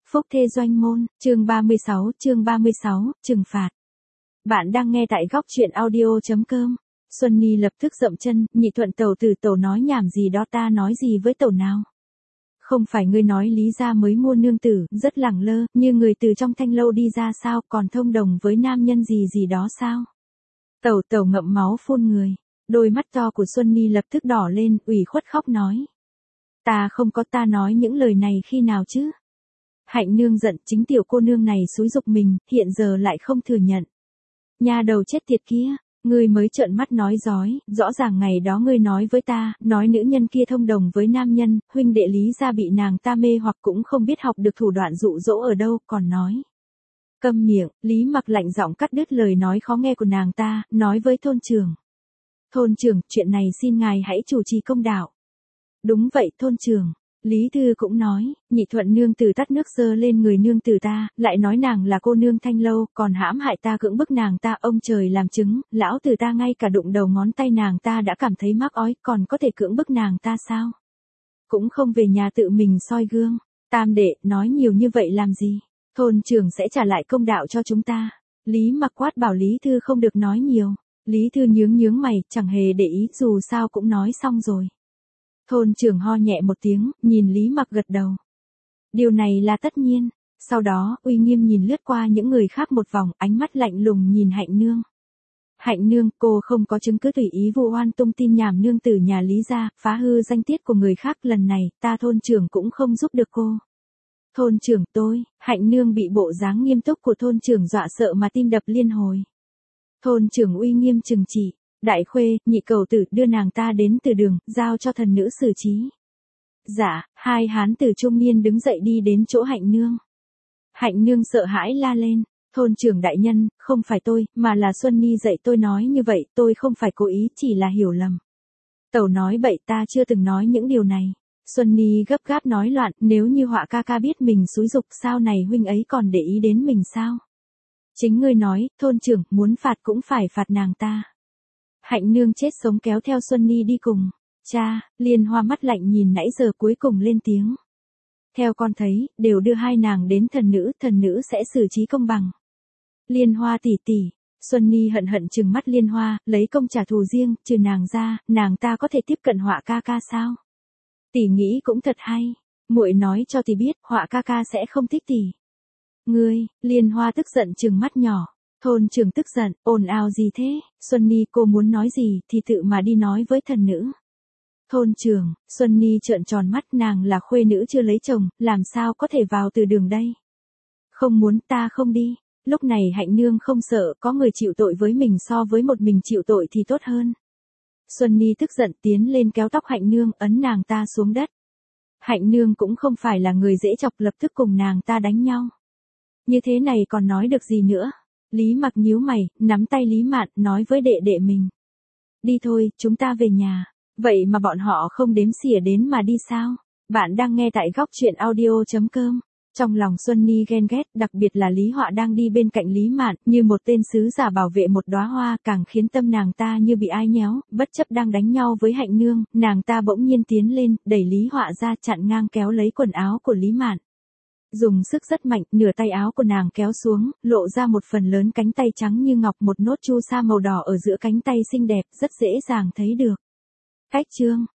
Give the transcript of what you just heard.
Phúc Thê Doanh Môn, chương 36, trừng phạt. Bạn đang nghe tại góc truyện audio.com. Xuân Ni lập tức dậm chân, nhị thuận tẩu từ tẩu nói nhảm gì đó, ta nói gì với tẩu nào? Không phải ngươi nói Lý gia mới mua nương tử, rất lẳng lơ, như người từ trong thanh lâu đi ra sao, còn thông đồng với nam nhân gì đó sao? Tẩu ngậm máu phun người, đôi mắt to của Xuân Ni lập tức đỏ lên, ủy khuất khóc nói. Ta không có, ta nói những lời này khi nào chứ? Hạnh nương giận, chính tiểu cô nương này xúi giục mình, hiện giờ lại không thừa nhận. Nha đầu chết tiệt kia, ngươi mới trợn mắt nói dối, rõ ràng ngày đó ngươi nói với ta, nói nữ nhân kia thông đồng với nam nhân, huynh đệ Lý gia bị nàng ta mê hoặc cũng không biết học được thủ đoạn dụ dỗ ở đâu, còn nói. Câm miệng, Lý Mặc lạnh giọng cắt đứt lời nói khó nghe của nàng ta, nói với thôn trưởng. Thôn trưởng, chuyện này xin ngài hãy chủ trì công đạo. Đúng vậy thôn trưởng. Lý Thư cũng nói, nhị thuận nương tử tắt nước dơ lên người nương tử ta, lại nói nàng là cô nương thanh lâu, còn hãm hại ta cưỡng bức nàng ta, ông trời làm chứng, lão tử ta ngay cả đụng đầu ngón tay nàng ta đã cảm thấy mắc ói, còn có thể cưỡng bức nàng ta sao? Cũng không về nhà tự mình soi gương. Tam đệ, nói nhiều như vậy làm gì? Thôn trưởng sẽ trả lại công đạo cho chúng ta. Lý Mặc quát bảo Lý Thư không được nói nhiều. Lý Thư nhướng mày, chẳng hề để ý, dù sao cũng nói xong rồi. Thôn trưởng ho nhẹ một tiếng, nhìn Lý Mặc gật đầu. Điều này là tất nhiên. Sau đó, uy nghiêm nhìn lướt qua những người khác một vòng, ánh mắt lạnh lùng nhìn Hạnh nương. Hạnh nương, cô không có chứng cứ tùy ý vu oan tung tin nhảm nương tử nhà Lý gia, phá hư danh tiết của người khác, lần này, ta thôn trưởng cũng không giúp được cô. Thôn trưởng tôi, Hạnh nương bị bộ dáng nghiêm túc của thôn trưởng dọa sợ mà tim đập liên hồi. Thôn trưởng uy nghiêm trừng trị. Đại khuê, nhị cầu tử, đưa nàng ta đến từ đường, giao cho thần nữ xử trí. Dạ, hai hán tử trung niên đứng dậy đi đến chỗ Hạnh nương. Hạnh nương sợ hãi la lên, thôn trưởng đại nhân, không phải tôi, mà là Xuân Ni dạy tôi nói như vậy, tôi không phải cố ý, chỉ là hiểu lầm. Tẩu nói bậy, ta chưa từng nói những điều này. Xuân Ni gấp gáp nói loạn, nếu như Họa ca ca biết mình xúi giục, sao này huynh ấy còn để ý đến mình sao? Chính ngươi nói, thôn trưởng, muốn phạt cũng phải phạt nàng ta. Hạnh nương chết sống kéo theo Xuân Ni đi cùng. Cha, Liên Hoa mắt lạnh nhìn nãy giờ cuối cùng lên tiếng. Theo con thấy, đều đưa hai nàng đến thần nữ sẽ xử trí công bằng. Liên Hoa tỷ tỷ, Xuân Ni hận trừng mắt Liên Hoa, lấy công trả thù riêng, trừ nàng ra, nàng ta có thể tiếp cận Họa ca ca sao? Tỷ nghĩ cũng thật hay, muội nói cho tỷ biết, Họa ca ca sẽ không thích tỷ. Ngươi, Liên Hoa tức giận trừng mắt nhỏ. Thôn trưởng tức giận, ồn ào gì thế? Xuân Ni cô muốn nói gì thì tự mà đi nói với thần nữ. Thôn trưởng, Xuân Ni trợn tròn mắt, nàng là khuê nữ chưa lấy chồng, làm sao có thể vào từ đường đây? Không muốn, ta không đi. Lúc này Hạnh nương không sợ, có người chịu tội với mình so với một mình chịu tội thì tốt hơn. Xuân Ni tức giận tiến lên kéo tóc Hạnh nương, ấn nàng ta xuống đất. Hạnh nương cũng không phải là người dễ chọc, lập tức cùng nàng ta đánh nhau. Như thế này còn nói được gì nữa? Lý Mặc nhíu mày, nắm tay Lý Mạn, nói với đệ đệ mình. Đi thôi, chúng ta về nhà. Vậy mà bọn họ không đếm xỉa đến mà đi sao? Bạn đang nghe tại góc truyện audio.com. Trong lòng Xuân Ni ghen ghét, đặc biệt là Lý Họa đang đi bên cạnh Lý Mạn, như một tên sứ giả bảo vệ một đóa hoa, càng khiến tâm nàng ta như bị ai nhéo, bất chấp đang đánh nhau với Hạnh nương, nàng ta bỗng nhiên tiến lên, đẩy Lý Họa ra, chặn ngang kéo lấy quần áo của Lý Mạn. Dùng sức rất mạnh, nửa tay áo của nàng kéo xuống, lộ ra một phần lớn cánh tay trắng như ngọc, một nốt chu sa màu đỏ ở giữa cánh tay xinh đẹp, rất dễ dàng thấy được. Cách chương